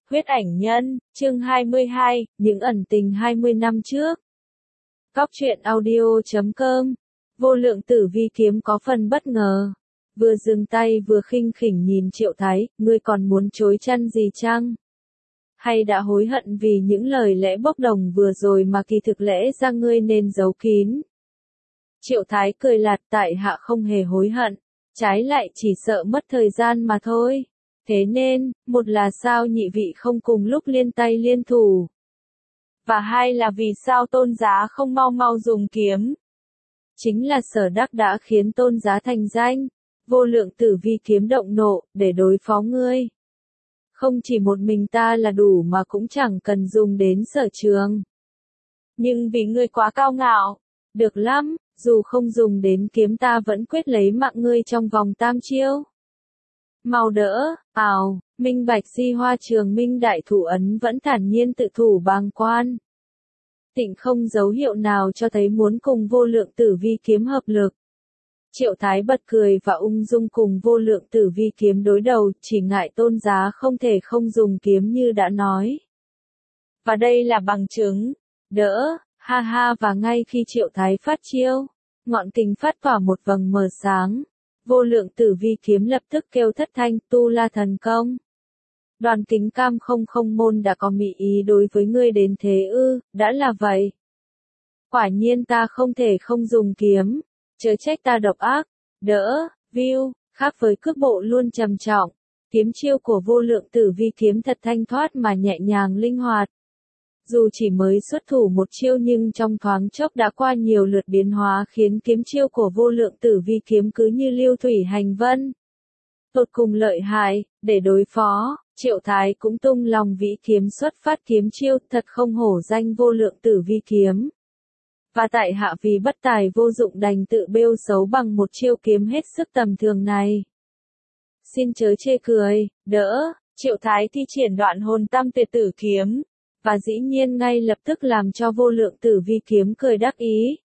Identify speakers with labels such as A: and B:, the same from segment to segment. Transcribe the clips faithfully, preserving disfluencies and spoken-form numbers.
A: Huyết ảnh nhân, chương hai mươi hai, những ẩn tình hai mươi năm trước. Góc truyện audio chấm com. Vô lượng tử vi kiếm có phần bất ngờ. Vừa dừng tay vừa khinh khỉnh nhìn Triệu Thái, ngươi còn muốn chối chăn gì chăng? Hay đã hối hận vì những lời lẽ bốc đồng vừa rồi mà kỳ thực lẽ ra ngươi nên giấu kín? Triệu Thái cười lạt, tại hạ không hề hối hận, trái lại chỉ sợ mất thời gian mà thôi. Thế nên, một là sao nhị vị không cùng lúc liên tay liên thủ? Và hai là vì sao Tôn Giá không mau mau dùng kiếm? Chính là Sở Đắc đã khiến Tôn Giá thành danh. Vô lượng tử vi kiếm động nộ, để đối phó ngươi. Không chỉ một mình ta là đủ mà cũng chẳng cần dùng đến Sở Trường. Nhưng vì ngươi quá cao ngạo, được lắm, dù không dùng đến kiếm ta vẫn quyết lấy mạng ngươi trong vòng tam chiêu. Mau đỡ, ào, minh bạch Di Hoa Trường Minh đại thủ ấn vẫn thản nhiên tự thủ bàng quan. Tịnh không dấu hiệu nào cho thấy muốn cùng vô lượng tử vi kiếm hợp lực. Triệu Thái bật cười và ung dung cùng vô lượng tử vi kiếm đối đầu, chỉ ngại Tôn Giá không thể không dùng kiếm như đã nói. Và đây là bằng chứng. Đỡ, ha ha, và ngay khi Triệu Thái phát chiêu, ngọn kình phát tỏa một vầng mờ sáng. Vô lượng tử vi kiếm lập tức kêu thất thanh, tu la thần công. Đoàn Kính Cam không không môn đã có mỹ ý đối với ngươi đến thế ư? Đã là vậy. Quả nhiên ta không thể không dùng kiếm, chớ trách ta độc ác. Đỡ, view, khác với cước bộ luôn trầm trọng, kiếm chiêu của vô lượng tử vi kiếm thật thanh thoát mà nhẹ nhàng linh hoạt. Dù chỉ mới xuất thủ một chiêu nhưng trong thoáng chốc đã qua nhiều lượt biến hóa khiến kiếm chiêu của vô lượng tử vi kiếm cứ như lưu thủy hành vân. Tột cùng lợi hại, để đối phó, Triệu Thái cũng tung lòng vĩ kiếm xuất phát kiếm chiêu, thật không hổ danh vô lượng tử vi kiếm. Và tại hạ vì bất tài vô dụng đành tự bêu xấu bằng một chiêu kiếm hết sức tầm thường này. Xin chớ chê cười, đỡ, Triệu Thái thi triển đoạn hồn tam tuyệt tử kiếm. Và dĩ nhiên ngay lập tức làm cho vô lượng tử vi kiếm cười đắc ý.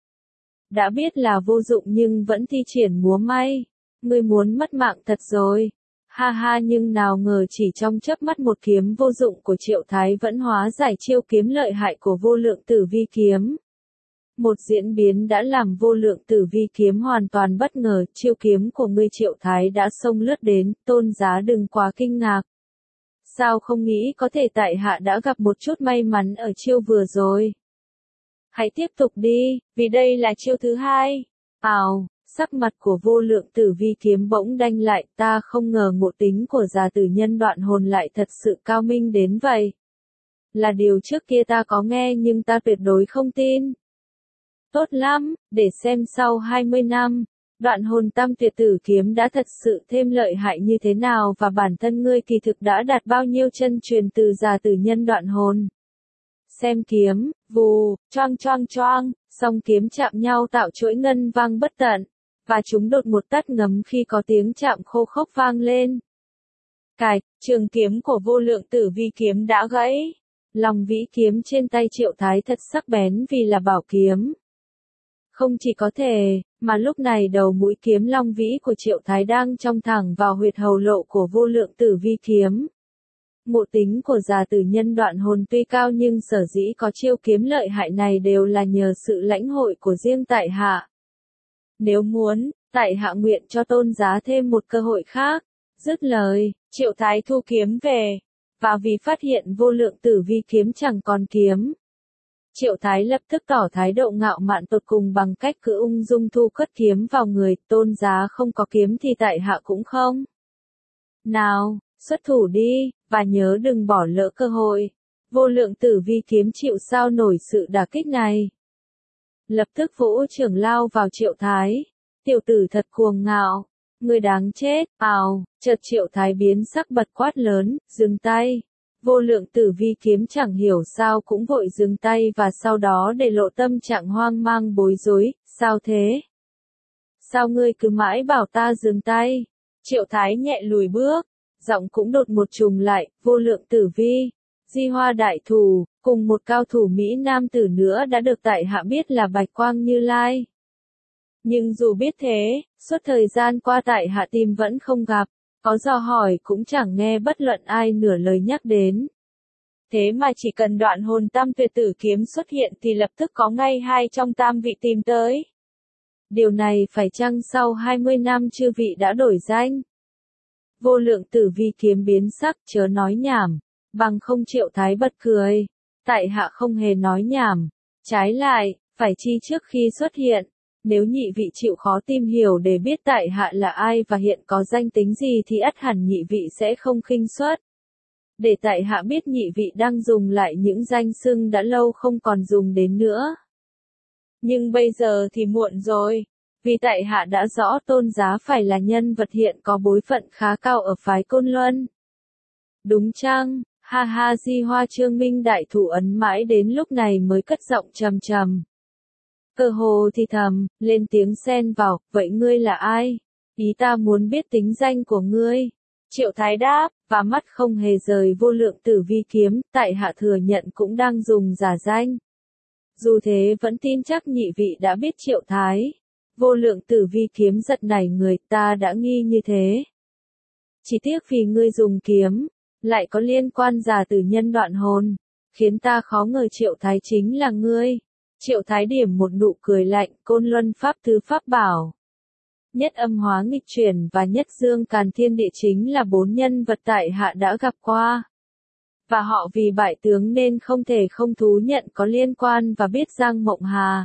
A: Đã biết là vô dụng nhưng vẫn thi triển múa may. Ngươi muốn mất mạng thật rồi. Ha ha, nhưng nào ngờ chỉ trong chớp mắt một kiếm vô dụng của Triệu Thái vẫn hóa giải chiêu kiếm lợi hại của vô lượng tử vi kiếm. Một diễn biến đã làm vô lượng tử vi kiếm hoàn toàn bất ngờ, chiêu kiếm của ngươi Triệu Thái đã xông lướt đến, Tôn Giá đừng quá kinh ngạc. Sao không nghĩ có thể tại hạ đã gặp một chút may mắn ở chiêu vừa rồi. Hãy tiếp tục đi, vì đây là chiêu thứ hai. Ào, sắc mặt của vô lượng tử vi kiếm bỗng đanh lại, ta không ngờ ngộ tính của già tử nhân đoạn hồn lại thật sự cao minh đến vậy. Là điều trước kia ta có nghe nhưng ta tuyệt đối không tin. Tốt lắm, để xem sau hai mươi năm. Đoạn hồn tam tuyệt tử kiếm đã thật sự thêm lợi hại như thế nào và bản thân ngươi kỳ thực đã đạt bao nhiêu chân truyền từ già tử nhân đoạn hồn. Xem kiếm, vù, choang choang choang, song kiếm chạm nhau tạo chuỗi ngân vang bất tận, và chúng đột một tắt ngấm khi có tiếng chạm khô khốc vang lên. Cài, trường kiếm của vô lượng tử vi kiếm đã gãy. Lòng vĩ kiếm trên tay Triệu Thái thật sắc bén vì là bảo kiếm. Không chỉ có thể, mà lúc này đầu mũi kiếm long vĩ của Triệu Thái đang trong thẳng vào huyệt hầu lộ của vô lượng tử vi kiếm. Ngộ tính của già tử nhân đoạn hồn tuy cao nhưng sở dĩ có chiêu kiếm lợi hại này đều là nhờ sự lãnh hội của riêng tại hạ. Nếu muốn, tại hạ nguyện cho Tôn Giá thêm một cơ hội khác. Dứt lời, Triệu Thái thu kiếm về, và vì phát hiện vô lượng tử vi kiếm chẳng còn kiếm. Triệu Thái lập tức tỏ thái độ ngạo mạn tột cùng bằng cách cứ ung dung thu cất kiếm vào người, Tôn Giá không có kiếm thì tại hạ cũng không. Nào, xuất thủ đi, và nhớ đừng bỏ lỡ cơ hội. Vô lượng tử vi kiếm chịu sao nổi sự đả kích này. Lập tức vỗ trưởng lao vào Triệu Thái. Tiểu tử thật cuồng ngạo, người đáng chết, ào, chợt Triệu Thái biến sắc bật quát lớn, dừng tay. Vô lượng tử vi kiếm chẳng hiểu sao cũng vội dừng tay và sau đó để lộ tâm trạng hoang mang bối rối, sao thế? Sao ngươi cứ mãi bảo ta dừng tay? Triệu Thái nhẹ lùi bước, giọng cũng đột một trùng lại, vô lượng tử vi, Di Hoa đại thủ, cùng một cao thủ Mỹ Nam tử nữa đã được tại hạ biết là Bạch Quang Như Lai. Nhưng dù biết thế, suốt thời gian qua tại hạ tìm vẫn không gặp. Có dò hỏi cũng chẳng nghe bất luận ai nửa lời nhắc đến. Thế mà chỉ cần đoạn hồn tam tuyệt tử kiếm xuất hiện thì lập tức có ngay hai trong tam vị tìm tới. Điều này phải chăng sau hai mươi năm chư vị đã đổi danh? Vô lượng tử vi kiếm biến sắc, chớ nói nhảm, bằng không Triệu Thái bật cười. Tại hạ không hề nói nhảm, trái lại, phải chi trước khi xuất hiện, nếu nhị vị chịu khó tìm hiểu để biết tại hạ là ai và hiện có danh tính gì thì ắt hẳn nhị vị sẽ không khinh suất. Để tại hạ biết nhị vị đang dùng lại những danh xưng đã lâu không còn dùng đến nữa. Nhưng bây giờ thì muộn rồi, vì tại hạ đã rõ Tôn Giá phải là nhân vật hiện có bối phận khá cao ở phái Côn Luân. Đúng chăng? Ha ha, Di Hoa Trương Minh đại thủ ấn mãi đến lúc này mới cất giọng trầm trầm. Cơ hồ thì thầm, lên tiếng xen vào, vậy ngươi là ai? Ý ta muốn biết tính danh của ngươi. Triệu Thái đáp, và mắt không hề rời vô lượng tử vi kiếm, tại hạ thừa nhận cũng đang dùng giả danh. Dù thế vẫn tin chắc nhị vị đã biết Triệu Thái. Vô lượng tử vi kiếm giật nảy người, ta đã nghi như thế. Chỉ tiếc vì ngươi dùng kiếm, lại có liên quan giả tử nhân đoạn hồn, khiến ta khó ngờ Triệu Thái chính là ngươi. Triệu Thái điểm một nụ cười lạnh, Côn Luân pháp thứ pháp bảo. Nhất âm hóa nghịch chuyển và nhất dương càn thiên địa chính là bốn nhân vật tại hạ đã gặp qua. Và họ vì bại tướng nên không thể không thú nhận có liên quan và biết Giang Mộng Hà.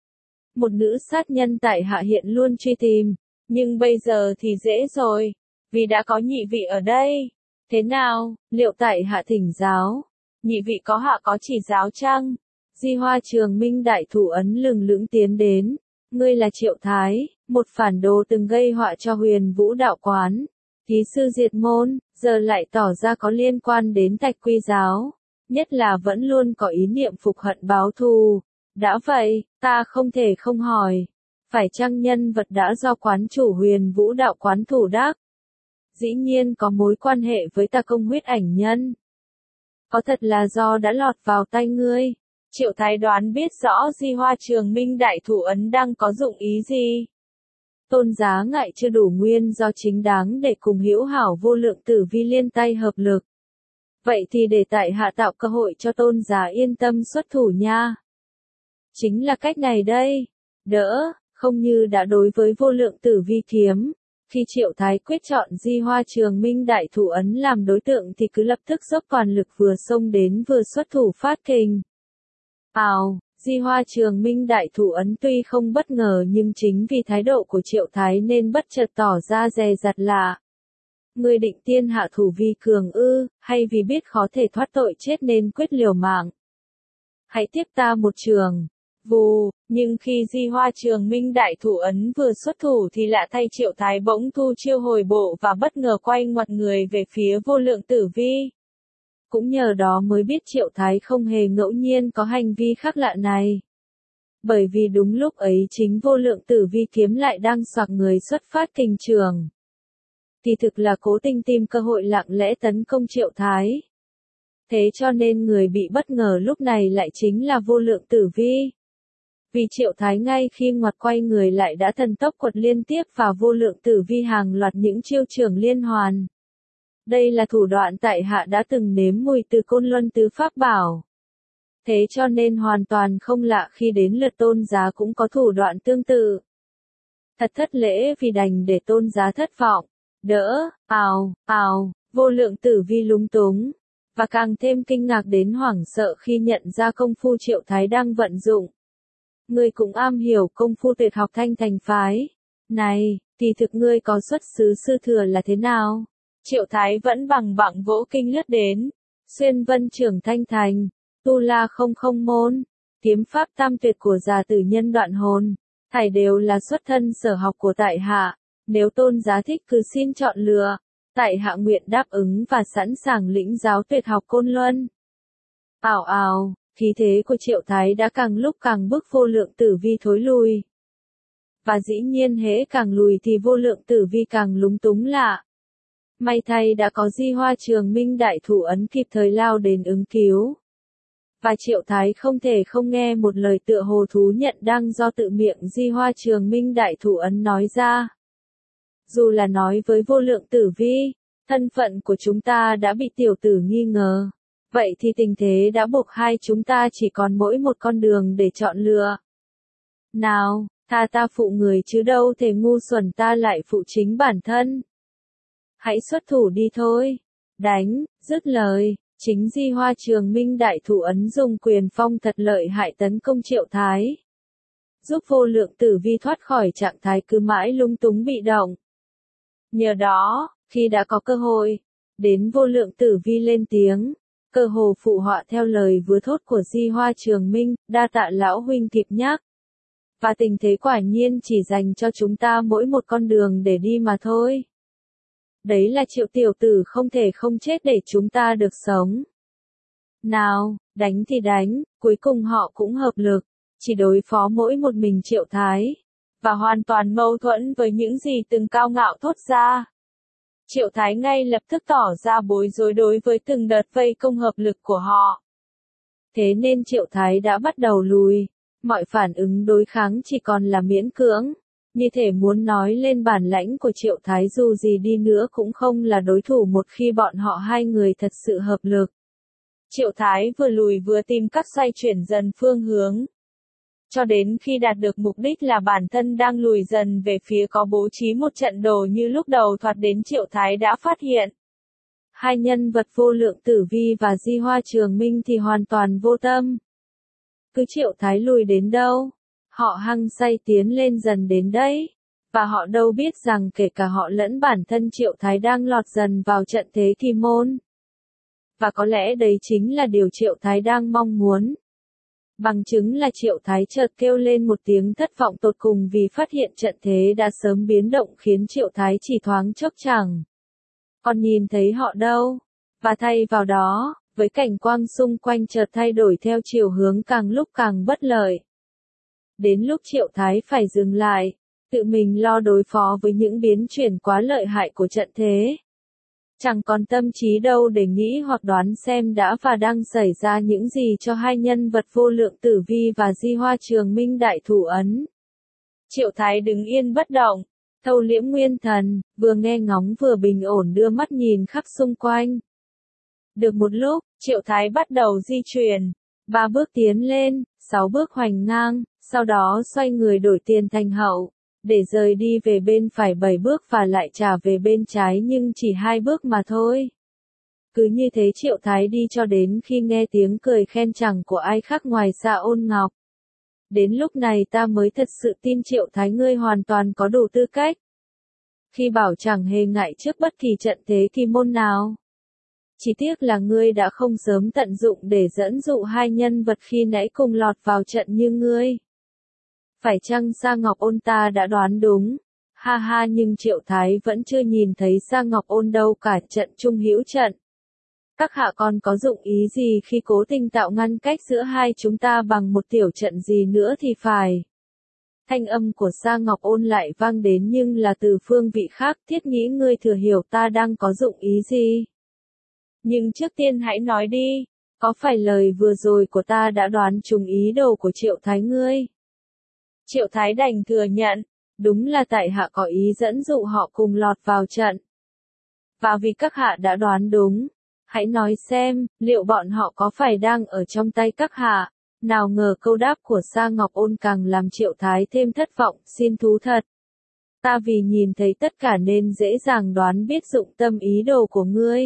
A: Một nữ sát nhân tại hạ hiện luôn truy tìm, nhưng bây giờ thì dễ rồi, vì đã có nhị vị ở đây. Thế nào, liệu tại hạ thỉnh giáo? Nhị vị có hạ có chỉ giáo chăng? Di Hoa Trường Minh đại thủ ấn lừng lững tiến đến. Ngươi là Triệu Thái, một phản đồ từng gây họa cho Huyền Vũ đạo quán. Ký sư diệt môn, giờ lại tỏ ra có liên quan đến Thạch Quy giáo. Nhất là vẫn luôn có ý niệm phục hận báo thù. Đã vậy, ta không thể không hỏi. Phải chăng nhân vật đã do quán chủ Huyền Vũ đạo quán thủ đắc? Dĩ nhiên có mối quan hệ với ta công huyết ảnh nhân. Có thật là do đã lọt vào tay ngươi? Triệu Thái đoán biết rõ Di Hoa Trường Minh đại thủ ấn đang có dụng ý gì. Tôn Giá ngại chưa đủ nguyên do chính đáng để cùng hữu hảo vô lượng tử vi liên tay hợp lực. Vậy thì để tại hạ tạo cơ hội cho Tôn Giá yên tâm xuất thủ nha. Chính là cách này đây. Đỡ, không như đã đối với vô lượng tử vi kiếm. Khi Triệu Thái quyết chọn Di Hoa Trường Minh đại thủ ấn làm đối tượng thì cứ lập tức dốc toàn lực vừa xông đến vừa xuất thủ phát kình. Ào, Di Hoa Trường Minh đại thủ ấn tuy không bất ngờ nhưng chính vì thái độ của Triệu Thái nên bất chợt tỏ ra dè dặt lạ. Ngươi định tiên hạ thủ vi cường ư, hay vì biết khó thể thoát tội chết nên quyết liều mạng? Hãy tiếp ta một trường. Vù, nhưng khi Di Hoa Trường Minh đại thủ ấn vừa xuất thủ thì lạ thay Triệu Thái bỗng thu chiêu hồi bộ và bất ngờ quay ngoặt người về phía vô lượng tử vi. Cũng nhờ đó mới biết Triệu Thái không hề ngẫu nhiên có hành vi khác lạ này. Bởi vì đúng lúc ấy chính vô lượng tử vi kiếm lại đang xoạc người xuất phát kình trường. Thì thực là cố tình tìm cơ hội lặng lẽ tấn công Triệu Thái. Thế cho nên người bị bất ngờ lúc này lại chính là vô lượng tử vi. Vì Triệu Thái ngay khi ngoặt quay người lại đã thần tốc quật liên tiếp vào vô lượng tử vi hàng loạt những chiêu trường liên hoàn. Đây là thủ đoạn tại hạ đã từng nếm mùi từ Côn Luân tứ pháp bảo. Thế cho nên hoàn toàn không lạ khi đến lượt Tôn Giá cũng có thủ đoạn tương tự. Thật thất lễ vì đành để Tôn Giá thất vọng. Đỡ, ào, ào, vô lượng tử vi lúng túng. Và càng thêm kinh ngạc đến hoảng sợ khi nhận ra công phu Triệu Thái đang vận dụng. Ngươi cũng am hiểu công phu tuyệt học thanh thành phái. Này, thì thực ngươi có xuất xứ sư thừa là thế nào? Triệu Thái vẫn bằng bặng vỗ kinh lướt đến. Xuyên vân trưởng thanh thành, tu la không không môn, kiếm pháp tam tuyệt của già tử nhân đoạn hồn, thảy đều là xuất thân sở học của tại hạ. Nếu Tôn Giá thích cứ xin chọn lựa. Tại hạ nguyện đáp ứng và sẵn sàng lĩnh giáo tuyệt học Côn Luân. Ào ào, khí thế của Triệu Thái đã càng lúc càng bức vô lượng tử vi thối lùi. Và dĩ nhiên hễ càng lùi thì vô lượng tử vi càng lúng túng lạ. May thay đã có Di Hoa Trường Minh đại thủ ấn kịp thời lao đến ứng cứu. Và Triệu Thái không thể không nghe một lời tựa hồ thú nhận đang do tự miệng Di Hoa Trường Minh đại thủ ấn nói ra. Dù là nói với vô lượng tử vi, thân phận của chúng ta đã bị tiểu tử nghi ngờ. Vậy thì tình thế đã buộc hai chúng ta chỉ còn mỗi một con đường để chọn lựa. Nào, tha ta phụ người chứ đâu thể ngu xuẩn ta lại phụ chính bản thân. Hãy xuất thủ đi thôi. Đánh, dứt lời, chính Di Hoa Trường Minh đại thủ ấn dùng quyền phong thật lợi hại tấn công Triệu Thái. Giúp Vô Lượng Tử Vi thoát khỏi trạng thái cứ mãi lung túng bị động. Nhờ đó, khi đã có cơ hội, đến Vô Lượng Tử Vi lên tiếng, cơ hồ phụ họa theo lời vừa thốt của Di Hoa Trường Minh, đa tạ lão huynh kịp nhắc. Và tình thế quả nhiên chỉ dành cho chúng ta mỗi một con đường để đi mà thôi. Đấy là Triệu tiểu tử không thể không chết để chúng ta được sống. Nào, đánh thì đánh, cuối cùng họ cũng hợp lực, chỉ đối phó mỗi một mình Triệu Thái, và hoàn toàn mâu thuẫn với những gì từng cao ngạo thốt ra. Triệu Thái ngay lập tức tỏ ra bối rối đối với từng đợt vây công hợp lực của họ. Thế nên Triệu Thái đã bắt đầu lùi, mọi phản ứng đối kháng chỉ còn là miễn cưỡng, như thể muốn nói lên bản lãnh của Triệu Thái dù gì đi nữa cũng không là đối thủ một khi bọn họ hai người thật sự hợp lực. Triệu Thái vừa lùi vừa tìm cách xoay chuyển dần phương hướng. Cho đến khi đạt được mục đích là bản thân đang lùi dần về phía có bố trí một trận đồ như lúc đầu thoạt đến Triệu Thái đã phát hiện. Hai nhân vật Vô Lượng Tử Vi và Di Hoa Trường Minh thì hoàn toàn vô tâm. Cứ Triệu Thái lùi đến đâu, họ hăng say tiến lên dần đến đấy. Và họ đâu biết rằng kể cả họ lẫn bản thân Triệu Thái đang lọt dần vào trận thế kỳ môn. Và có lẽ đấy chính là điều Triệu Thái đang mong muốn. Bằng chứng là Triệu Thái chợt kêu lên một tiếng thất vọng tột cùng vì phát hiện trận thế đã sớm biến động khiến Triệu Thái chỉ thoáng chốc chẳng còn nhìn thấy họ đâu. Và thay vào đó, với cảnh quang xung quanh chợt thay đổi theo chiều hướng càng lúc càng bất lợi. Đến lúc Triệu Thái phải dừng lại, tự mình lo đối phó với những biến chuyển quá lợi hại của trận thế. Chẳng còn tâm trí đâu để nghĩ hoặc đoán xem đã và đang xảy ra những gì cho hai nhân vật Vô Lượng Tử Vi và Di Hoa Trường Minh đại thủ ấn. Triệu Thái đứng yên bất động, thâu liễm nguyên thần, vừa nghe ngóng vừa bình ổn đưa mắt nhìn khắp xung quanh. Được một lúc, Triệu Thái bắt đầu di chuyển, ba bước tiến lên, sáu bước hoành ngang, sau đó xoay người đổi tiền thành hậu, để rời đi về bên phải bảy bước và lại trả về bên trái nhưng chỉ hai bước mà thôi. Cứ như thế Triệu Thái đi cho đến khi nghe tiếng cười khen chẳng của ai khác ngoài Sa Ôn Ngọc. Đến lúc này ta mới thật sự tin Triệu Thái ngươi hoàn toàn có đủ tư cách. Khi bảo chẳng hề ngại trước bất kỳ trận thế kỳ môn nào. Chỉ tiếc là ngươi đã không sớm tận dụng để dẫn dụ hai nhân vật khi nãy cùng lọt vào trận như ngươi. Phải chăng Sa Ngọc Ôn ta đã đoán đúng? Ha ha, nhưng Triệu Thái vẫn chưa nhìn thấy Sa Ngọc Ôn đâu cả trận trung hữu trận. Các hạ còn có dụng ý gì khi cố tình tạo ngăn cách giữa hai chúng ta bằng một tiểu trận gì nữa thì phải. Thanh âm của Sa Ngọc Ôn lại vang đến nhưng là từ phương vị khác, thiết nghĩ ngươi thừa hiểu ta đang có dụng ý gì. Nhưng trước tiên hãy nói đi, có phải lời vừa rồi của ta đã đoán trúng ý đồ của Triệu Thái ngươi? Triệu Thái đành thừa nhận, đúng là tại hạ có ý dẫn dụ họ cùng lọt vào trận. Và vì các hạ đã đoán đúng, hãy nói xem, liệu bọn họ có phải đang ở trong tay các hạ? Nào ngờ câu đáp của Sa Ngọc Ôn càng làm Triệu Thái thêm thất vọng, xin thú thật. Ta vì nhìn thấy tất cả nên dễ dàng đoán biết dụng tâm ý đồ của ngươi.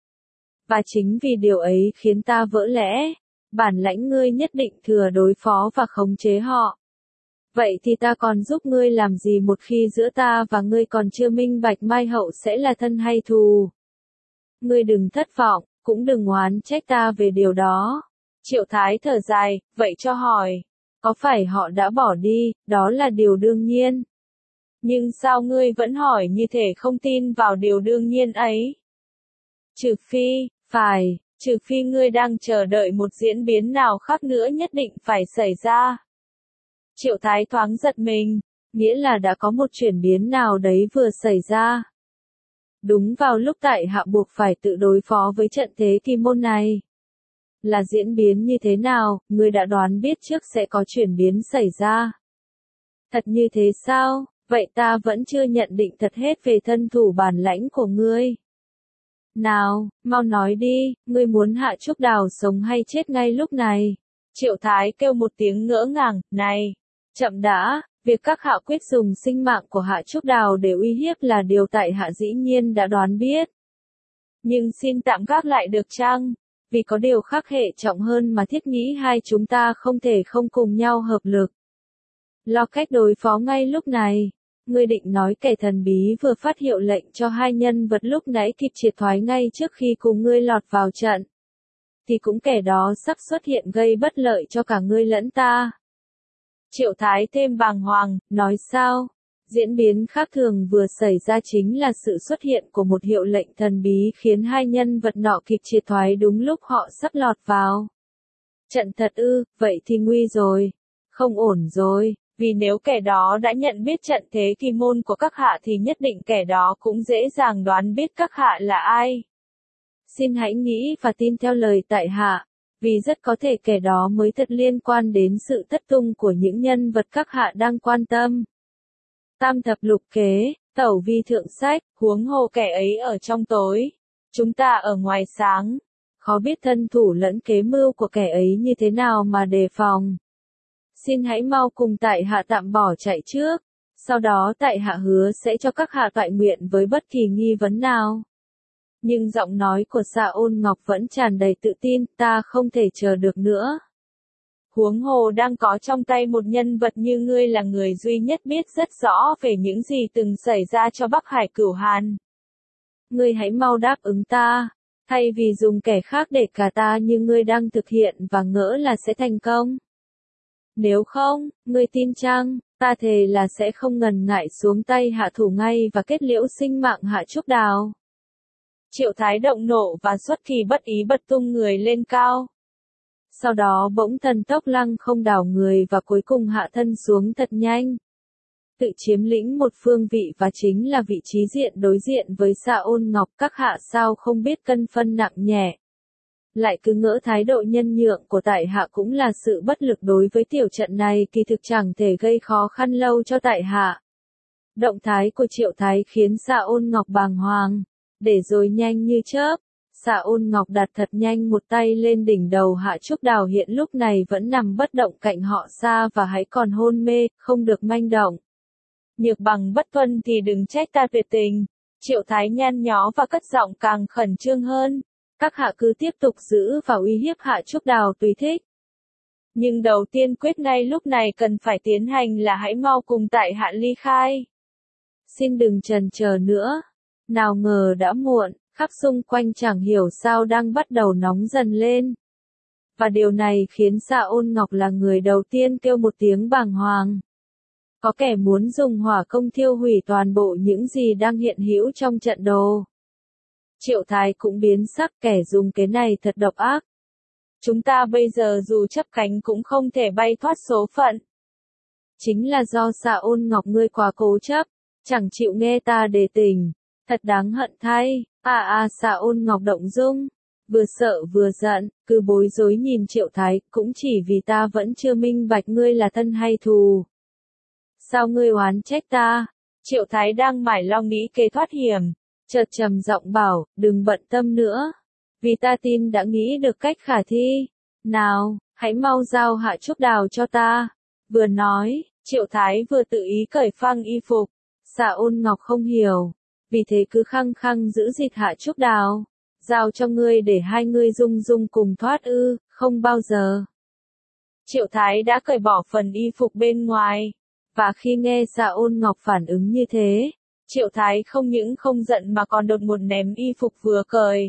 A: Và chính vì điều ấy khiến ta vỡ lẽ, bản lãnh ngươi nhất định thừa đối phó và khống chế họ. Vậy thì ta còn giúp ngươi làm gì một khi giữa ta và ngươi còn chưa minh bạch mai hậu sẽ là thân hay thù? Ngươi đừng thất vọng, cũng đừng oán trách ta về điều đó. Triệu Thái thở dài, vậy cho hỏi, có phải họ đã bỏ đi, đó là điều đương nhiên. Nhưng sao ngươi vẫn hỏi như thể không tin vào điều đương nhiên ấy? Trừ phi, phải, trừ phi ngươi đang chờ đợi một diễn biến nào khác nữa nhất định phải xảy ra. Triệu Thái thoáng giật mình, nghĩa là đã có một chuyển biến nào đấy vừa xảy ra. Đúng vào lúc tại hạ buộc phải tự đối phó với trận thế kỳ môn này. Là diễn biến như thế nào, ngươi đã đoán biết trước sẽ có chuyển biến xảy ra. Thật như thế sao, vậy ta vẫn chưa nhận định thật hết về thân thủ bản lãnh của ngươi. Nào, mau nói đi, ngươi muốn Hạ Trúc Đào sống hay chết ngay lúc này? Triệu Thái kêu một tiếng ngỡ ngàng, này, chậm đã, việc các hạ quyết dùng sinh mạng của Hạ Trúc Đào để uy hiếp là điều tại hạ dĩ nhiên đã đoán biết. Nhưng xin tạm gác lại được chăng? Vì có điều khác hệ trọng hơn mà thiết nghĩ hai chúng ta không thể không cùng nhau hợp lực. Lo cách đối phó ngay lúc này. Ngươi định nói kẻ thần bí vừa phát hiệu lệnh cho hai nhân vật lúc nãy kịp triệt thoái ngay trước khi cùng ngươi lọt vào trận. Thì cũng kẻ đó sắp xuất hiện gây bất lợi cho cả ngươi lẫn ta. Triệu Thái thêm bàng hoàng, nói sao? Diễn biến khác thường vừa xảy ra chính là sự xuất hiện của một hiệu lệnh thần bí khiến hai nhân vật nọ kịp triệt thoái đúng lúc họ sắp lọt vào trận thật ư, vậy thì nguy rồi, không ổn rồi, vì nếu kẻ đó đã nhận biết trận thế kỳ môn của các hạ thì nhất định kẻ đó cũng dễ dàng đoán biết các hạ là ai. Xin hãy nghĩ và tin theo lời tại hạ, vì rất có thể kẻ đó mới thật liên quan đến sự thất tung của những nhân vật các hạ đang quan tâm. Tam thập lục kế, tẩu vi thượng sách, huống hồ kẻ ấy ở trong tối, chúng ta ở ngoài sáng, khó biết thân thủ lẫn kế mưu của kẻ ấy như thế nào mà đề phòng. Xin hãy mau cùng tại hạ tạm bỏ chạy trước, sau đó tại hạ hứa sẽ cho các hạ toại nguyện với bất kỳ nghi vấn nào. Nhưng giọng nói của Sa Ôn Ngọc vẫn tràn đầy tự tin, ta không thể chờ được nữa. Huống hồ đang có trong tay một nhân vật như ngươi là người duy nhất biết rất rõ về những gì từng xảy ra cho Bắc Hải Cửu Hàn. Ngươi hãy mau đáp ứng ta, thay vì dùng kẻ khác để cả ta như ngươi đang thực hiện và ngỡ là sẽ thành công. Nếu không, ngươi tin chăng, ta thề là sẽ không ngần ngại xuống tay hạ thủ ngay và kết liễu sinh mạng Hạ Trúc Đào. Triệu Thái động nộ và xuất kỳ bất ý bật tung người lên cao. Sau đó bỗng thần tốc lăng không đảo người và cuối cùng hạ thân xuống thật nhanh. Tự chiếm lĩnh một phương vị và chính là vị trí diện đối diện với Sa Ôn Ngọc, các hạ sao không biết cân phân nặng nhẹ. Lại cứ ngỡ thái độ nhân nhượng của tại hạ cũng là sự bất lực đối với tiểu trận này, kỳ thực chẳng thể gây khó khăn lâu cho tại hạ. Động thái của Triệu Thái khiến Sa Ôn Ngọc bàng hoàng, để rồi nhanh như chớp. Sa Ôn Ngọc đặt thật nhanh một tay lên đỉnh đầu Hạ Trúc Đào hiện lúc này vẫn nằm bất động cạnh họ xa và hãy còn hôn mê, không được manh động. Nhược bằng bất tuân thì đừng trách ta tuyệt tình. Triệu Thái nhăn nhó và cất giọng càng khẩn trương hơn. Các hạ cứ tiếp tục giữ và uy hiếp Hạ Trúc Đào tùy thích. Nhưng đầu tiên quyết ngay lúc này cần phải tiến hành là hãy mau cùng tại hạ ly khai. Xin đừng chần chờ nữa. Nào ngờ đã muộn. Khắp xung quanh chẳng hiểu sao đang bắt đầu nóng dần lên. Và điều này khiến Sa Ôn Ngọc là người đầu tiên kêu một tiếng bàng hoàng. Có kẻ muốn dùng hỏa công thiêu hủy toàn bộ những gì đang hiện hữu trong trận đồ. Triệu Thái cũng biến sắc, kẻ dùng cái này thật độc ác. Chúng ta bây giờ dù chấp cánh cũng không thể bay thoát số phận. Chính là do Sa Ôn Ngọc ngươi quá cố chấp, chẳng chịu nghe ta đề tình. Thật đáng hận thay. À à Sa Ôn Ngọc động dung, vừa sợ vừa giận, cứ bối rối nhìn Triệu Thái, cũng chỉ vì ta vẫn chưa minh bạch ngươi là thân hay thù. Sao ngươi oán trách ta? Triệu Thái đang mải lo nghĩ kế thoát hiểm, chợt trầm giọng bảo, đừng bận tâm nữa, vì ta tin đã nghĩ được cách khả thi. Nào, hãy mau giao Hạ Trúc Đào cho ta. Vừa nói, Triệu Thái vừa tự ý cởi phăng y phục. Sa Ôn Ngọc không hiểu. Vì thế cứ khăng khăng giữ dịt Hạ Trúc Đào, giao cho ngươi để hai ngươi dung dung cùng thoát ư, không bao giờ. Triệu Thái đã cởi bỏ phần y phục bên ngoài, và khi nghe Sa Ôn Ngọc phản ứng như thế, Triệu Thái không những không giận mà còn đột ngột ném y phục vừa cởi.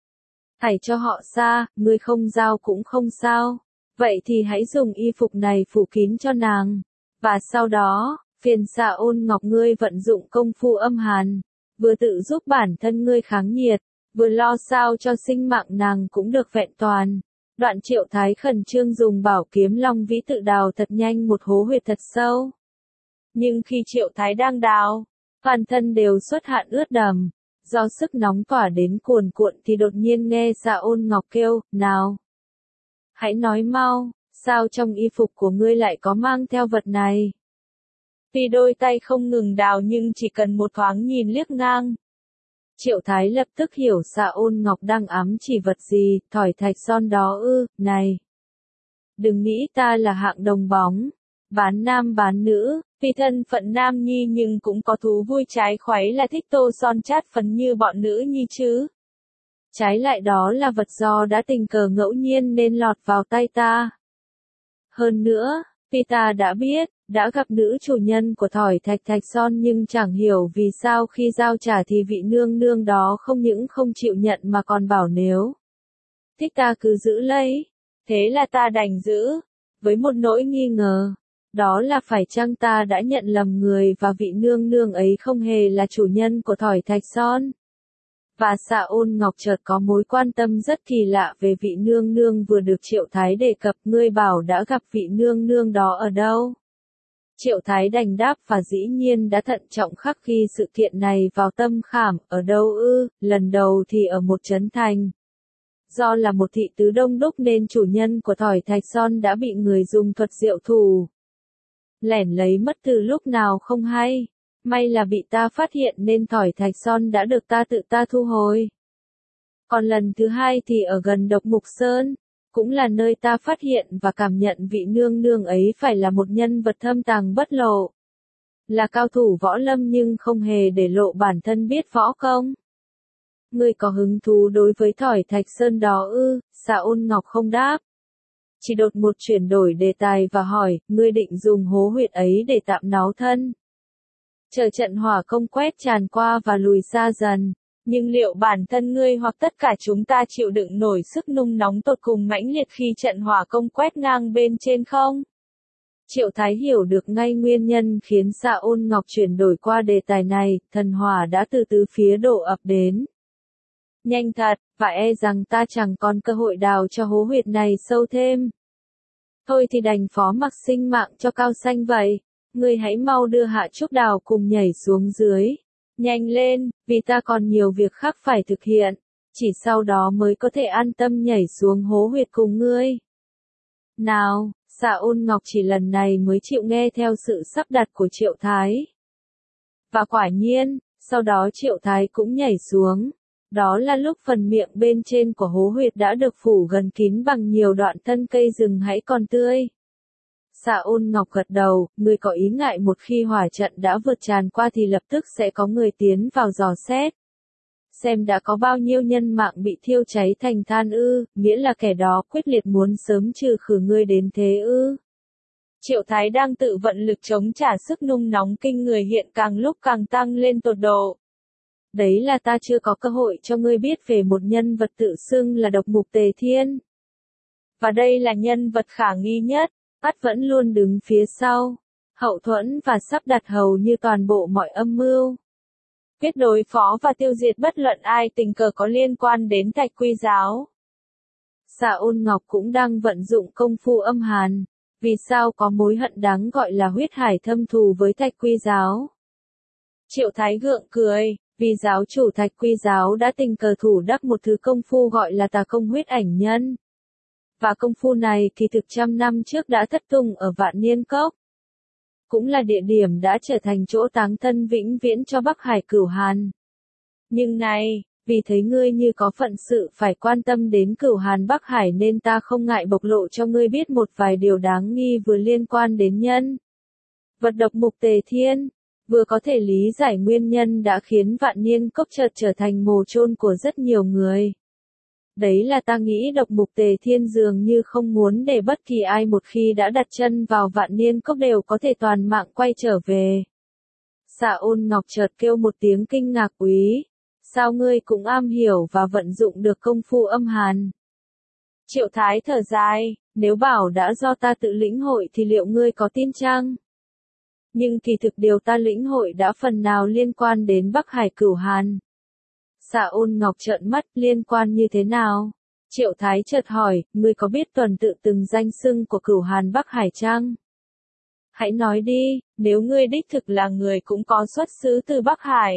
A: Thảy cho họ xa, ngươi không giao cũng không sao, vậy thì hãy dùng y phục này phủ kín cho nàng, và sau đó, phiền Sa Ôn Ngọc ngươi vận dụng công phu âm hàn. Vừa tự giúp bản thân ngươi kháng nhiệt, vừa lo sao cho sinh mạng nàng cũng được vẹn toàn. Đoạn Triệu Thái khẩn trương dùng bảo kiếm Long Vĩ tự đào thật nhanh một hố huyệt thật sâu. Nhưng khi Triệu Thái đang đào, toàn thân đều xuất hạn ướt đầm, do sức nóng tỏa đến cuồn cuộn thì đột nhiên nghe Sa Ôn Ngọc kêu, nào. Hãy nói mau, sao trong y phục của ngươi lại có mang theo vật này? Tuy đôi tay không ngừng đào nhưng chỉ cần một thoáng nhìn liếc ngang. Triệu Thái lập tức hiểu Dạ Ôn Ngọc đang ám chỉ vật gì, thỏi thạch son đó ư, này. Đừng nghĩ ta là hạng đồng bóng, bán nam bán nữ, vì thân phận nam nhi nhưng cũng có thú vui trái khoáy là thích tô son chát phấn như bọn nữ nhi chứ. Trái lại đó là vật do đã tình cờ ngẫu nhiên nên lọt vào tay ta. Hơn nữa, vì ta đã biết, đã gặp nữ chủ nhân của thỏi thạch thạch son nhưng chẳng hiểu vì sao khi giao trả thì vị nương nương đó không những không chịu nhận mà còn bảo nếu thích ta cứ giữ lấy. Thế là ta đành giữ, với một nỗi nghi ngờ, đó là phải chăng ta đã nhận lầm người và vị nương nương ấy không hề là chủ nhân của thỏi thạch son. Và Dạ Ôn Ngọc chợt có mối quan tâm rất kỳ lạ về vị nương nương vừa được Triệu Thái đề cập, ngươi bảo đã gặp vị nương nương đó ở đâu? Triệu Thái đành đáp và dĩ nhiên đã thận trọng khắc ghi sự kiện này vào tâm khảm, ở đâu ư, lần đầu thì ở một trấn thành. Do là một thị tứ đông đúc nên chủ nhân của thỏi thạch son đã bị người dùng thuật diệu thủ lẻn lấy mất từ lúc nào không hay. May là bị ta phát hiện nên thỏi thạch son đã được ta tự ta thu hồi. Còn lần thứ hai thì ở gần Độc Mục Sơn, cũng là nơi ta phát hiện và cảm nhận vị nương nương ấy phải là một nhân vật thâm tàng bất lộ. Là cao thủ võ lâm nhưng không hề để lộ bản thân biết võ công. Ngươi có hứng thú đối với thỏi thạch sơn đó ư? Dạ Ôn Ngọc không đáp. Chỉ đột một chuyển đổi đề tài và hỏi, ngươi định dùng hố huyệt ấy để tạm náo thân. Chờ trận hỏa công quét tràn qua và lùi xa dần. Nhưng liệu bản thân ngươi hoặc tất cả chúng ta chịu đựng nổi sức nung nóng tột cùng mãnh liệt khi trận hỏa công quét ngang bên trên không? Triệu Thái hiểu được ngay nguyên nhân khiến Dạ Ôn Ngọc chuyển đổi qua đề tài này, thần hỏa đã từ tứ phía đổ ập đến. Nhanh thật, và e rằng ta chẳng còn cơ hội đào cho hố huyệt này sâu thêm. Thôi thì đành phó mặc sinh mạng cho Cao Xanh vậy. Ngươi hãy mau đưa Hạ Trúc Đào cùng nhảy xuống dưới. Nhanh lên, vì ta còn nhiều việc khác phải thực hiện. Chỉ sau đó mới có thể an tâm nhảy xuống hố huyệt cùng ngươi. Nào, Dạ Ôn Ngọc chỉ lần này mới chịu nghe theo sự sắp đặt của Triệu Thái. Và quả nhiên, sau đó Triệu Thái cũng nhảy xuống. Đó là lúc phần miệng bên trên của hố huyệt đã được phủ gần kín bằng nhiều đoạn thân cây rừng hãy còn tươi. Dạ Ôn Ngọc gật đầu, ngươi có ý ngại một khi hỏa trận đã vượt tràn qua thì lập tức sẽ có người tiến vào dò xét. Xem đã có bao nhiêu nhân mạng bị thiêu cháy thành than ư, nghĩa là kẻ đó quyết liệt muốn sớm trừ khử ngươi đến thế ư. Triệu Thái đang tự vận lực chống trả sức nung nóng kinh người hiện càng lúc càng tăng lên tột độ. Đấy là ta chưa có cơ hội cho ngươi biết về một nhân vật tự xưng là Độc Mục Tề Thiên. Và đây là nhân vật khả nghi nhất, ắt vẫn luôn đứng phía sau, hậu thuẫn và sắp đặt hầu như toàn bộ mọi âm mưu. Quyết đối phó và tiêu diệt bất luận ai tình cờ có liên quan đến Thạch Quy Giáo. Dạ Ôn Ngọc cũng đang vận dụng công phu âm hàn. Vì sao có mối hận đáng gọi là huyết hải thâm thù với Thạch Quy Giáo? Triệu Thái gượng cười, vì giáo chủ Thạch Quy Giáo đã tình cờ thủ đắc một thứ công phu gọi là tà công huyết ảnh nhân. Và công phu này kỳ thực trăm năm trước đã thất tung ở Vạn Niên Cốc. Cũng là địa điểm đã trở thành chỗ táng thân vĩnh viễn cho Bắc Hải Cửu Hàn. Nhưng này, vì thấy ngươi như có phận sự phải quan tâm đến Cửu Hàn Bắc Hải nên ta không ngại bộc lộ cho ngươi biết một vài điều đáng nghi vừa liên quan đến nhân vật Độc Mục Tề Thiên, vừa có thể lý giải nguyên nhân đã khiến Vạn Niên Cốc chợt trở thành mồ chôn của rất nhiều người. Đấy là ta nghĩ Độc Mục Tề Thiên dường như không muốn để bất kỳ ai một khi đã đặt chân vào Vạn Niên Cốc đều có thể toàn mạng quay trở về. Dạ Ôn Ngọc chợt kêu một tiếng kinh ngạc, úy, sao ngươi cũng am hiểu và vận dụng được công phu âm hàn? Triệu Thái thở dài, nếu bảo đã do ta tự lĩnh hội thì liệu ngươi có tin chăng? Nhưng kỳ thực điều ta lĩnh hội đã phần nào liên quan đến Bắc Hải Cửu Hàn. Dạ Ôn Ngọc trợn mắt, liên quan như thế nào? Triệu Thái chợt hỏi, ngươi có biết tuần tự từng danh xưng của Cửu Hàn Bắc Hải chăng? Hãy nói đi, nếu ngươi đích thực là người cũng có xuất xứ từ Bắc Hải.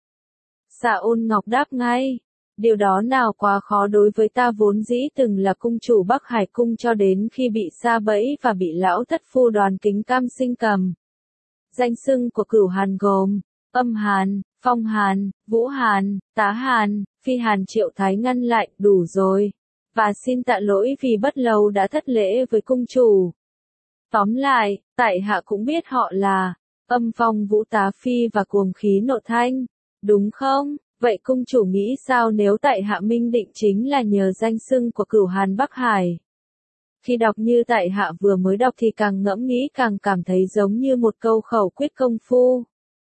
A: Dạ Ôn Ngọc đáp ngay, điều đó nào quá khó đối với ta vốn dĩ từng là cung chủ Bắc Hải cung cho đến khi bị sa bẫy và bị lão thất phu Đoàn Kính Cam Sinh cầm. Danh xưng của Cửu Hàn gồm âm hàn, Phong Hàn, Vũ Hàn, Tá Hàn, Phi Hàn Triệu Thái ngăn lại, đủ rồi. Và xin tạ lỗi vì bất lâu đã thất lễ với cung chủ. Tóm lại, tại hạ cũng biết họ là Âm Phong Vũ Tá Phi và Cuồng Khí Nộ Thanh, đúng không? Vậy cung chủ nghĩ sao nếu tại hạ minh định chính là nhờ danh xưng của Cửu Hàn Bắc Hải? Khi đọc như tại hạ vừa mới đọc thì càng ngẫm nghĩ càng cảm thấy giống như một câu khẩu quyết công phu.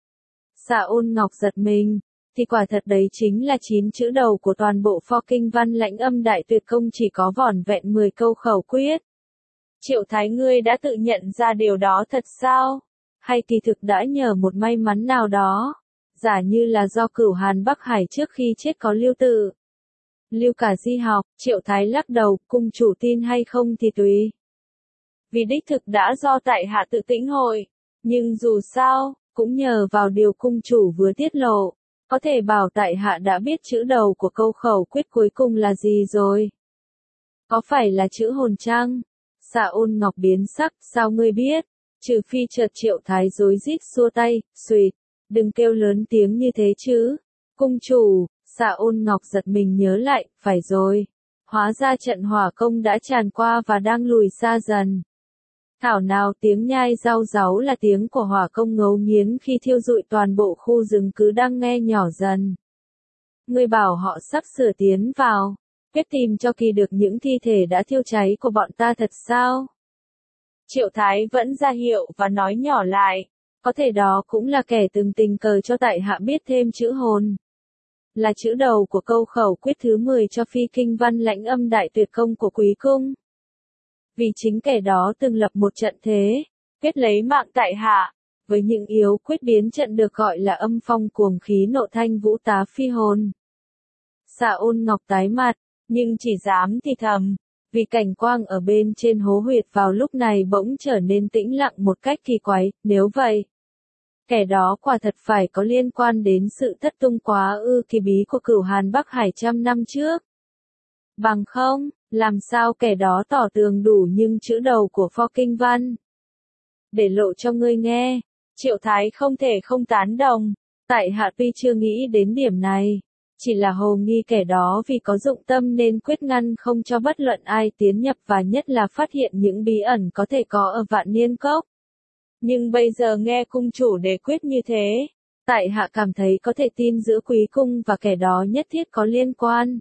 A: Dạ Ôn Ngọc giật mình, thì quả thật đấy chính là chín chữ đầu của toàn bộ pho kinh văn Lãnh Âm Đại Tuyệt Công, chỉ có vỏn vẹn mười câu khẩu quyết. Triệu Thái, ngươi đã tự nhận ra điều đó thật sao? Hay kỳ thực đã nhờ một may mắn nào đó? Giả như là do Cửu Hàn Bắc Hải trước khi chết có lưu tự, lưu cả di học. Triệu Thái lắc đầu, cung chủ tin hay không thì tùy. Vì đích thực đã do tại hạ tự tĩnh hội, nhưng dù sao, cũng nhờ vào điều cung chủ vừa tiết lộ, có thể bảo tại hạ đã biết chữ đầu của câu khẩu quyết cuối cùng là gì rồi. Có phải là chữ hồn chăng? Dạ Ôn Ngọc biến sắc, sao ngươi biết? Trừ phi chợt Triệu Thái rối rít xua tay, suýt, đừng kêu lớn tiếng như thế chứ. Cung chủ, Dạ Ôn Ngọc giật mình nhớ lại, phải rồi. Hóa ra trận hỏa công đã tràn qua và đang lùi xa dần. Thảo nào tiếng nhai rau ráu là tiếng của hỏa công ngấu nghiến khi thiêu rụi toàn bộ khu rừng cứ đang nghe nhỏ dần. Ngươi bảo họ sắp sửa tiến vào, quyết tìm cho kỳ được những thi thể đã thiêu cháy của bọn ta thật sao? Triệu Thái vẫn ra hiệu và nói nhỏ lại, có thể đó cũng là kẻ từng tình cờ cho tại hạ biết thêm chữ hồn. Là chữ đầu của câu khẩu quyết thứ mười cho phi kinh văn Lãnh Âm Đại Tuyệt Công của Quý Cung. Vì chính kẻ đó từng lập một trận thế, quyết lấy mạng tại hạ, với những yếu quyết biến trận được gọi là Âm Phong Cuồng Khí Nộ Thanh Vũ Tá Phi hồn. Dạ Ôn Ngọc tái mặt, nhưng chỉ dám thì thầm, vì cảnh quang ở bên trên hố huyệt vào lúc này bỗng trở nên tĩnh lặng một cách kỳ quái. Nếu vậy, kẻ đó quả thật phải có liên quan đến sự thất tung quá ư kỳ bí của Cửu Hàn Bắc Hải trăm năm trước. Bằng không, làm sao kẻ đó tỏ tường đủ nhưng chữ đầu của pho kinh văn? Để lộ cho ngươi nghe, Triệu Thái không thể không tán đồng, tại hạ tuy chưa nghĩ đến điểm này, chỉ là hồ nghi kẻ đó vì có dụng tâm nên quyết ngăn không cho bất luận ai tiến nhập và nhất là phát hiện những bí ẩn có thể có ở Vạn Niên Cốc. Nhưng bây giờ nghe cung chủ đề quyết như thế, tại hạ cảm thấy có thể tin giữa Quý Cung và kẻ đó nhất thiết có liên quan.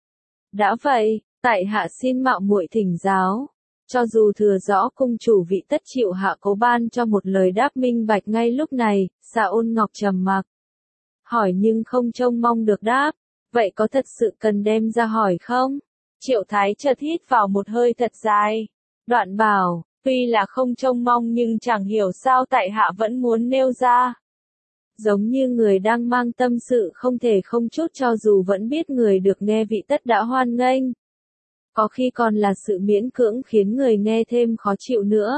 A: Đã vậy, tại hạ xin mạo muội thỉnh giáo, cho dù thừa rõ cung chủ vị tất chịu hạ cố ban cho một lời đáp minh bạch ngay lúc này. Dạ Ôn Ngọc trầm mặc, hỏi nhưng không trông mong được đáp, vậy có thật sự cần đem ra hỏi không? Triệu Thái chợt hít vào một hơi thật dài, đoạn bảo, tuy là không trông mong nhưng chẳng hiểu sao tại hạ vẫn muốn nêu ra. Giống như người đang mang tâm sự không thể không chút cho dù vẫn biết người được nghe vị tất đã hoan nghênh. Có khi còn là sự miễn cưỡng khiến người nghe thêm khó chịu nữa.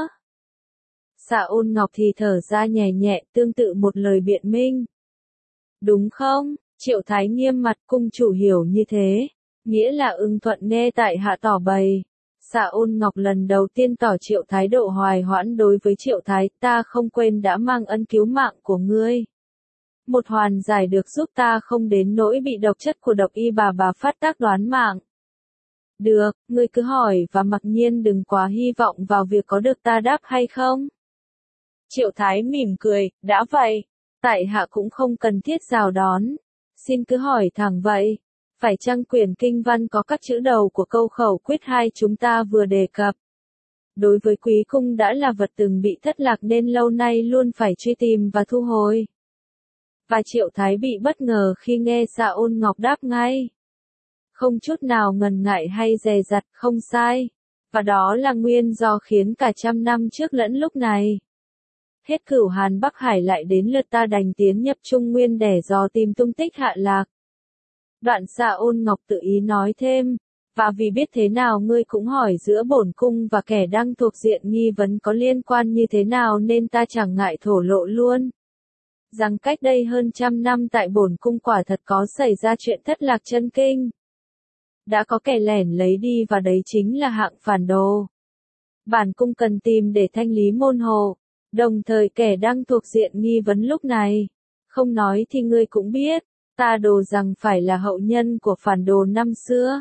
A: Dạ Ôn Ngọc thì thở ra nhẹ nhẹ, tương tự một lời biện minh. Đúng không? Triệu Thái nghiêm mặt, cung chủ hiểu như thế, nghĩa là ưng thuận nghe tại hạ tỏ bày. Dạ Ôn Ngọc lần đầu tiên tỏ Triệu Thái độ hoài hoãn đối với Triệu Thái, ta không quên đã mang ân cứu mạng của ngươi. Một hoàn giải được giúp ta không đến nỗi bị độc chất của độc y bà bà phát tác đoán mạng. Được, ngươi cứ hỏi và mặc nhiên đừng quá hy vọng vào việc có được ta đáp hay không. Triệu Thái mỉm cười, đã vậy, tại hạ cũng không cần thiết rào đón. Xin cứ hỏi thẳng vậy, phải chăng quyển kinh văn có các chữ đầu của câu khẩu quyết hai chúng ta vừa đề cập? Đối với Quý Cung đã là vật từng bị thất lạc nên lâu nay luôn phải truy tìm và thu hồi. Và Triệu Thái bị bất ngờ khi nghe Dạ Ôn Ngọc đáp ngay. Không chút nào ngần ngại hay dè dặt, không sai. Và đó là nguyên do khiến cả trăm năm trước lẫn lúc này. Hết Cửu Hàn Bắc Hải lại đến lượt ta đành tiến nhập Trung Nguyên để dò tìm tung tích Hạ Lạc. Đoạn Dạ Ôn Ngọc tự ý nói thêm, và vì biết thế nào ngươi cũng hỏi giữa bổn cung và kẻ đang thuộc diện nghi vấn có liên quan như thế nào nên ta chẳng ngại thổ lộ luôn. Rằng cách đây hơn trăm năm tại bổn cung quả thật có xảy ra chuyện thất lạc chân kinh. Đã có kẻ lẻn lấy đi và đấy chính là hạng phản đồ. Bản cung cần tìm để thanh lý môn hộ, đồng thời kẻ đang thuộc diện nghi vấn lúc này, Không nói thì ngươi cũng biết, ta đồ rằng phải là hậu nhân của phản đồ năm xưa.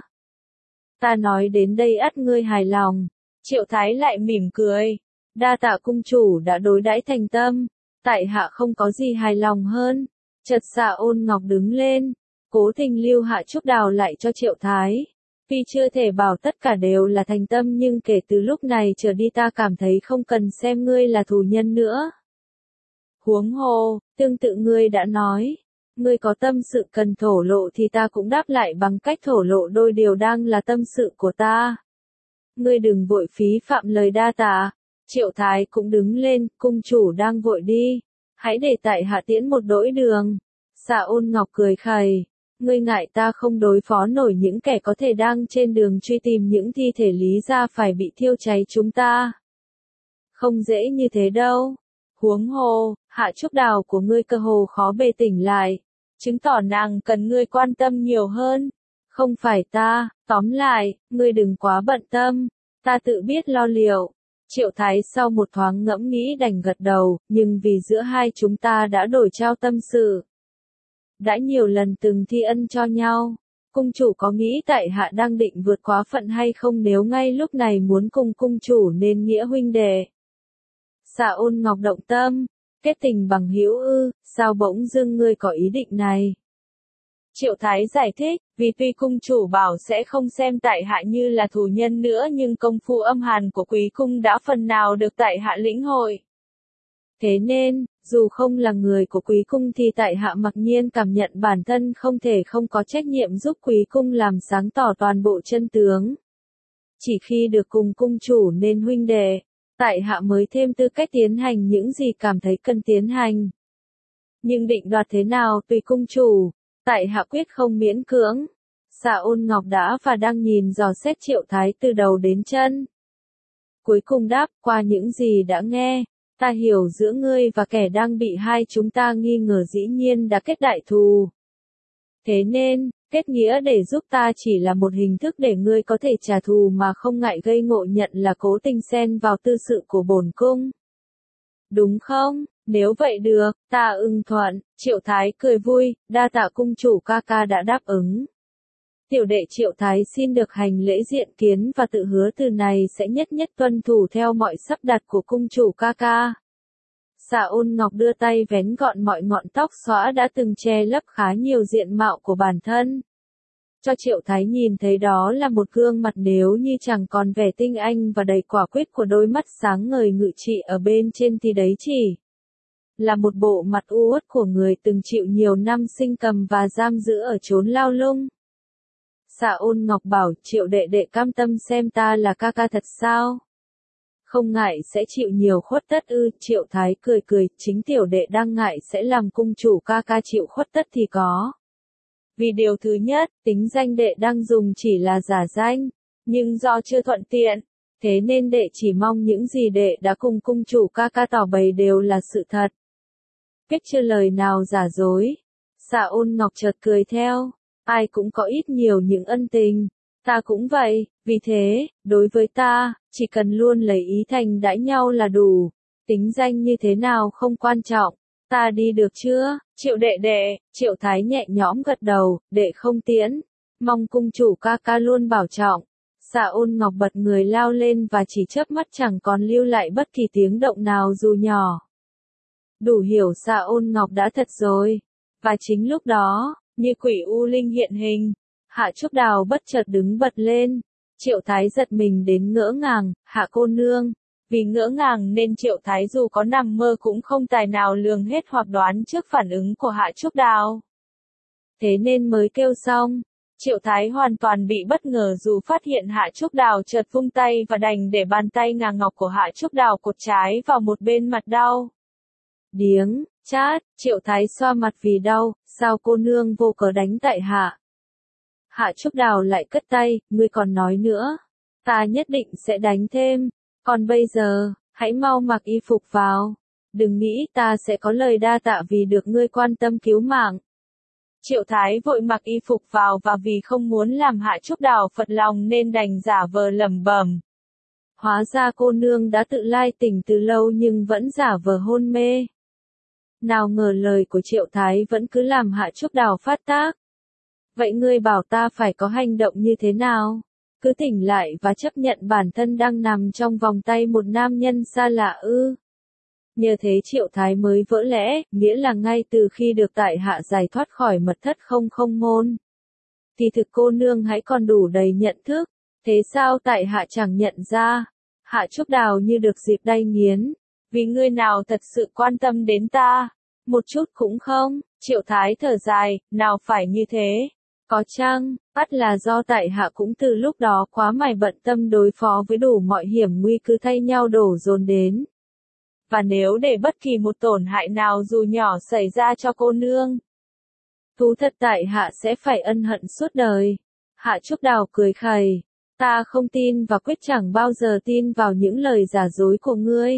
A: Ta nói đến đây ắt ngươi hài lòng. Triệu Thái lại mỉm cười. Đa tạ cung chủ đã đối đãi thành tâm, tại hạ không có gì hài lòng hơn. Chợt Dạ Ôn Ngọc đứng lên, cố tình lưu Hạ Trúc Đào lại cho Triệu Thái. Tuy chưa thể bảo tất cả đều là thành tâm nhưng kể từ lúc này trở đi ta cảm thấy không cần xem ngươi là thù nhân nữa. Huống hồ, tương tự ngươi đã nói, ngươi có tâm sự cần thổ lộ thì ta cũng đáp lại bằng cách thổ lộ đôi điều đang là tâm sự của ta. Ngươi đừng vội phí phạm lời đa tạ. Triệu Thái cũng đứng lên, cung chủ đang vội đi, hãy để tại hạ tiễn một đỗi đường. Dạ Ôn Ngọc cười khẩy, ngươi ngại ta không đối phó nổi những kẻ có thể đang trên đường truy tìm những thi thể Lý gia phải bị thiêu cháy chúng ta. Không dễ như thế đâu. Huống hồ, Hạ Trúc Đào của ngươi cơ hồ khó bề tỉnh lại, chứng tỏ nàng cần ngươi quan tâm nhiều hơn. Không phải ta, tóm lại, ngươi đừng quá bận tâm, ta tự biết lo liệu. Triệu Thái sau một thoáng ngẫm nghĩ đành gật đầu, nhưng vì giữa hai chúng ta đã đổi trao tâm sự. Đã nhiều lần từng thi ân cho nhau, cung chủ có nghĩ tại hạ đang định vượt quá phận hay không nếu ngay lúc này muốn cùng cung chủ nên nghĩa huynh đệ. Dạ Ôn Ngọc động tâm, kết tình bằng hữu ư, sao bỗng dưng ngươi có ý định này? Triệu Thái giải thích, vì tuy cung chủ bảo sẽ không xem tại hạ như là thù nhân nữa nhưng công phu âm hàn của quý cung đã phần nào được tại hạ lĩnh hội. Thế nên, dù không là người của quý cung thì tại hạ mặc nhiên cảm nhận bản thân không thể không có trách nhiệm giúp quý cung làm sáng tỏ toàn bộ chân tướng. Chỉ khi được cùng cung chủ nên huynh đệ, tại hạ mới thêm tư cách tiến hành những gì cảm thấy cần tiến hành. Nhưng định đoạt thế nào tùy cung chủ. Tại hạ quyết không miễn cưỡng. Dạ Ôn Ngọc đã và đang nhìn dò xét Triệu Thái từ đầu đến chân. Cuối cùng đáp, qua những gì đã nghe, ta hiểu giữa ngươi và kẻ đang bị hai chúng ta nghi ngờ dĩ nhiên đã kết đại thù. Thế nên, kết nghĩa để giúp ta chỉ là một hình thức để ngươi có thể trả thù mà không ngại gây ngộ nhận là cố tình xen vào tư sự của bổn cung. Đúng không? Nếu vậy được, ta ưng thuận. Triệu Thái cười vui, đa tạ cung chủ ca ca đã đáp ứng. Tiểu đệ Triệu Thái xin được hành lễ diện kiến và tự hứa từ này sẽ nhất nhất tuân thủ theo mọi sắp đặt của cung chủ ca ca. Dạ Ôn Ngọc đưa tay vén gọn mọi ngọn tóc xõa đã từng che lấp khá nhiều diện mạo của bản thân. Cho Triệu Thái nhìn thấy đó là một gương mặt nếu như chẳng còn vẻ tinh anh và đầy quả quyết của đôi mắt sáng ngời ngự trị ở bên trên thì đấy chỉ là một bộ mặt u uất của người từng chịu nhiều năm sinh cầm và giam giữ ở chốn lao lung. Dạ Ôn Ngọc bảo, Triệu đệ đệ cam tâm xem ta là ca ca thật sao? Không ngại sẽ chịu nhiều khuất tất ư? Triệu Thái cười cười, chính tiểu đệ đang ngại sẽ làm cung chủ ca ca chịu khuất tất thì có. Vì điều thứ nhất, tính danh đệ đang dùng chỉ là giả danh, nhưng do chưa thuận tiện, thế nên đệ chỉ mong những gì đệ đã cùng cung chủ ca ca tỏ bày đều là sự thật. Biết chưa lời nào giả dối. Dạ Ôn Ngọc chợt cười theo, ai cũng có ít nhiều những ân tình, ta cũng vậy, vì thế, đối với ta, chỉ cần luôn lấy ý thành đãi nhau là đủ, tính danh như thế nào không quan trọng, ta đi được chưa? Triệu đệ đệ. Triệu Thái nhẹ nhõm gật đầu, đệ không tiễn, mong cung chủ ca ca luôn bảo trọng. Dạ Ôn Ngọc bật người lao lên và chỉ chớp mắt chẳng còn lưu lại bất kỳ tiếng động nào dù nhỏ. Đủ hiểu Dạ Ôn Ngọc đã thật rồi. Và chính lúc đó, như quỷ u linh hiện hình, Hạ Trúc Đào bất chợt đứng bật lên. Triệu Thái giật mình đến ngỡ ngàng, Hạ cô nương. Vì ngỡ ngàng nên Triệu Thái dù có nằm mơ cũng không tài nào lường hết hoặc đoán trước phản ứng của Hạ Trúc Đào. Thế nên mới kêu xong. Triệu Thái hoàn toàn bị bất ngờ dù phát hiện Hạ Trúc Đào chợt vung tay và đành để bàn tay ngà ngọc của Hạ Trúc Đào cột trái vào một bên mặt đau. Điếng, chát, Triệu Thái xoa mặt vì đau, sao cô nương vô cớ đánh tại hạ? Hạ Trúc Đào lại cất tay, ngươi còn nói nữa, ta nhất định sẽ đánh thêm, còn bây giờ, hãy mau mặc y phục vào, đừng nghĩ ta sẽ có lời đa tạ vì được ngươi quan tâm cứu mạng. Triệu Thái vội mặc y phục vào và vì không muốn làm Hạ Trúc Đào phật lòng nên đành giả vờ lẩm bẩm. Hóa ra cô nương đã tự lai tỉnh từ lâu nhưng vẫn giả vờ hôn mê. Nào ngờ lời của Triệu Thái vẫn cứ làm Hạ Trúc Đào phát tác. Vậy ngươi bảo ta phải có hành động như thế nào? Cứ tỉnh lại và chấp nhận bản thân đang nằm trong vòng tay một nam nhân xa lạ ư? Nhờ thế Triệu Thái mới vỡ lẽ, nghĩa là ngay từ khi được tại hạ giải thoát khỏi mật thất không không môn. Thì thực cô nương hãy còn đủ đầy nhận thức, thế sao tại hạ chẳng nhận ra? Hạ Trúc Đào như được dịp đay nghiến, vì ngươi nào thật sự quan tâm đến ta? Một chút cũng không. Triệu Thái thở dài, nào phải như thế. Có chăng, ắt là do tại hạ cũng từ lúc đó quá mải bận tâm đối phó với đủ mọi hiểm nguy cứ thay nhau đổ dồn đến. Và nếu để bất kỳ một tổn hại nào dù nhỏ xảy ra cho cô nương, thú thật tại hạ sẽ phải ân hận suốt đời. Hạ Trúc Đào cười khẩy, ta không tin và quyết chẳng bao giờ tin vào những lời giả dối của ngươi.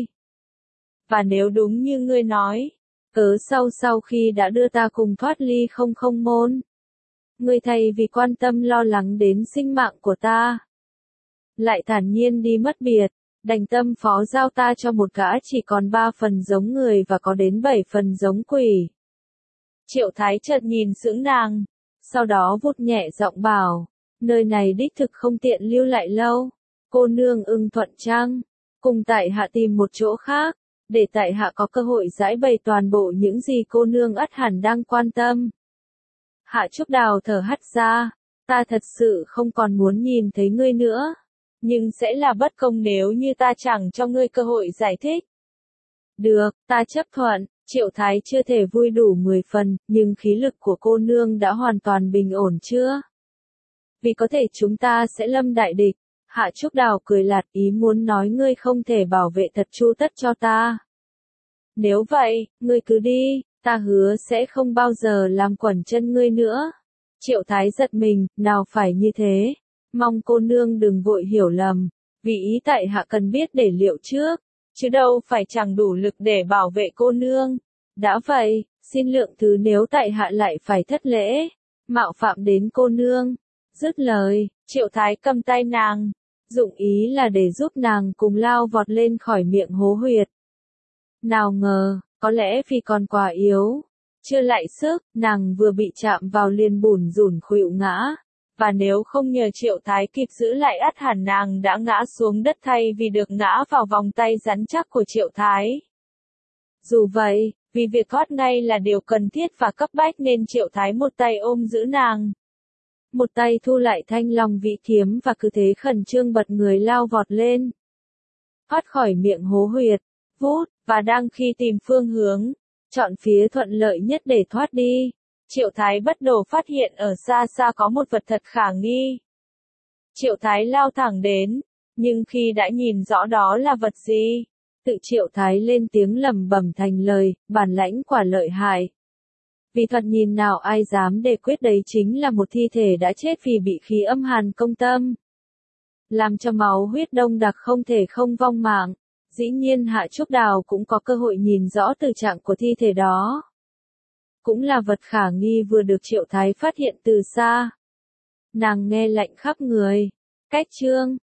A: Và nếu đúng như ngươi nói, cớ sau sau khi đã đưa ta cùng thoát ly không không môn, ngươi thay vì quan tâm lo lắng đến sinh mạng của ta, lại thản nhiên đi mất biệt, đành tâm phó giao ta cho một gã chỉ còn ba phần giống người và có đến bảy phần giống quỷ. Triệu Thái chợt nhìn sững nàng, sau đó vút nhẹ giọng bảo, nơi này đích thực không tiện lưu lại lâu, cô nương ưng thuận chăng? Cùng tại hạ tìm một chỗ khác, để tại hạ có cơ hội giải bày toàn bộ những gì cô nương ắt hẳn đang quan tâm. Hạ Trúc Đào thở hắt ra, ta thật sự không còn muốn nhìn thấy ngươi nữa, nhưng sẽ là bất công nếu như ta chẳng cho ngươi cơ hội giải thích. Được, ta chấp thuận. Triệu Thái chưa thể vui đủ mười phần, nhưng khí lực của cô nương đã hoàn toàn bình ổn chưa? Vì có thể chúng ta sẽ lâm đại địch. Hạ Trúc Đào cười lạt, ý muốn nói ngươi không thể bảo vệ thật chu tất cho ta. Nếu vậy, ngươi cứ đi, ta hứa sẽ không bao giờ làm quẩn chân ngươi nữa. Triệu Thái giật mình, nào phải như thế. Mong cô nương đừng vội hiểu lầm, vì ý tại hạ cần biết để liệu trước, chứ đâu phải chẳng đủ lực để bảo vệ cô nương. Đã vậy, xin lượng thứ nếu tại hạ lại phải thất lễ, mạo phạm đến cô nương. Dứt lời, Triệu Thái cầm tay nàng, dụng ý là để giúp nàng cùng lao vọt lên khỏi miệng hố huyệt. Nào ngờ, có lẽ vì còn quá yếu, chưa lại sức, nàng vừa bị chạm vào liền bủn rủn khuỵu ngã. Và nếu không nhờ Triệu Thái kịp giữ lại ắt hẳn nàng đã ngã xuống đất thay vì được ngã vào vòng tay rắn chắc của Triệu Thái. Dù vậy, vì việc thoát ngay là điều cần thiết và cấp bách nên Triệu Thái một tay ôm giữ nàng, một tay thu lại thanh long vĩ kiếm và cứ thế khẩn trương bật người lao vọt lên. Thoát khỏi miệng hố huyệt, vút, và đang khi tìm phương hướng, chọn phía thuận lợi nhất để thoát đi. Triệu Thái bất đồ phát hiện ở xa xa có một vật thật khả nghi. Triệu Thái lao thẳng đến, nhưng khi đã nhìn rõ đó là vật gì, tự Triệu Thái lên tiếng lẩm bẩm thành lời, bản lãnh quả lợi hại. Vì thoạt nhìn nào ai dám đề quyết đấy chính là một thi thể đã chết vì bị khí âm hàn công tâm, làm cho máu huyết đông đặc không thể không vong mạng. Dĩ nhiên Hạ Trúc Đào cũng có cơ hội nhìn rõ từ trạng của thi thể đó. Cũng là vật khả nghi vừa được Triệu Thái phát hiện từ xa. Nàng nghe lạnh khắp người. Cách chương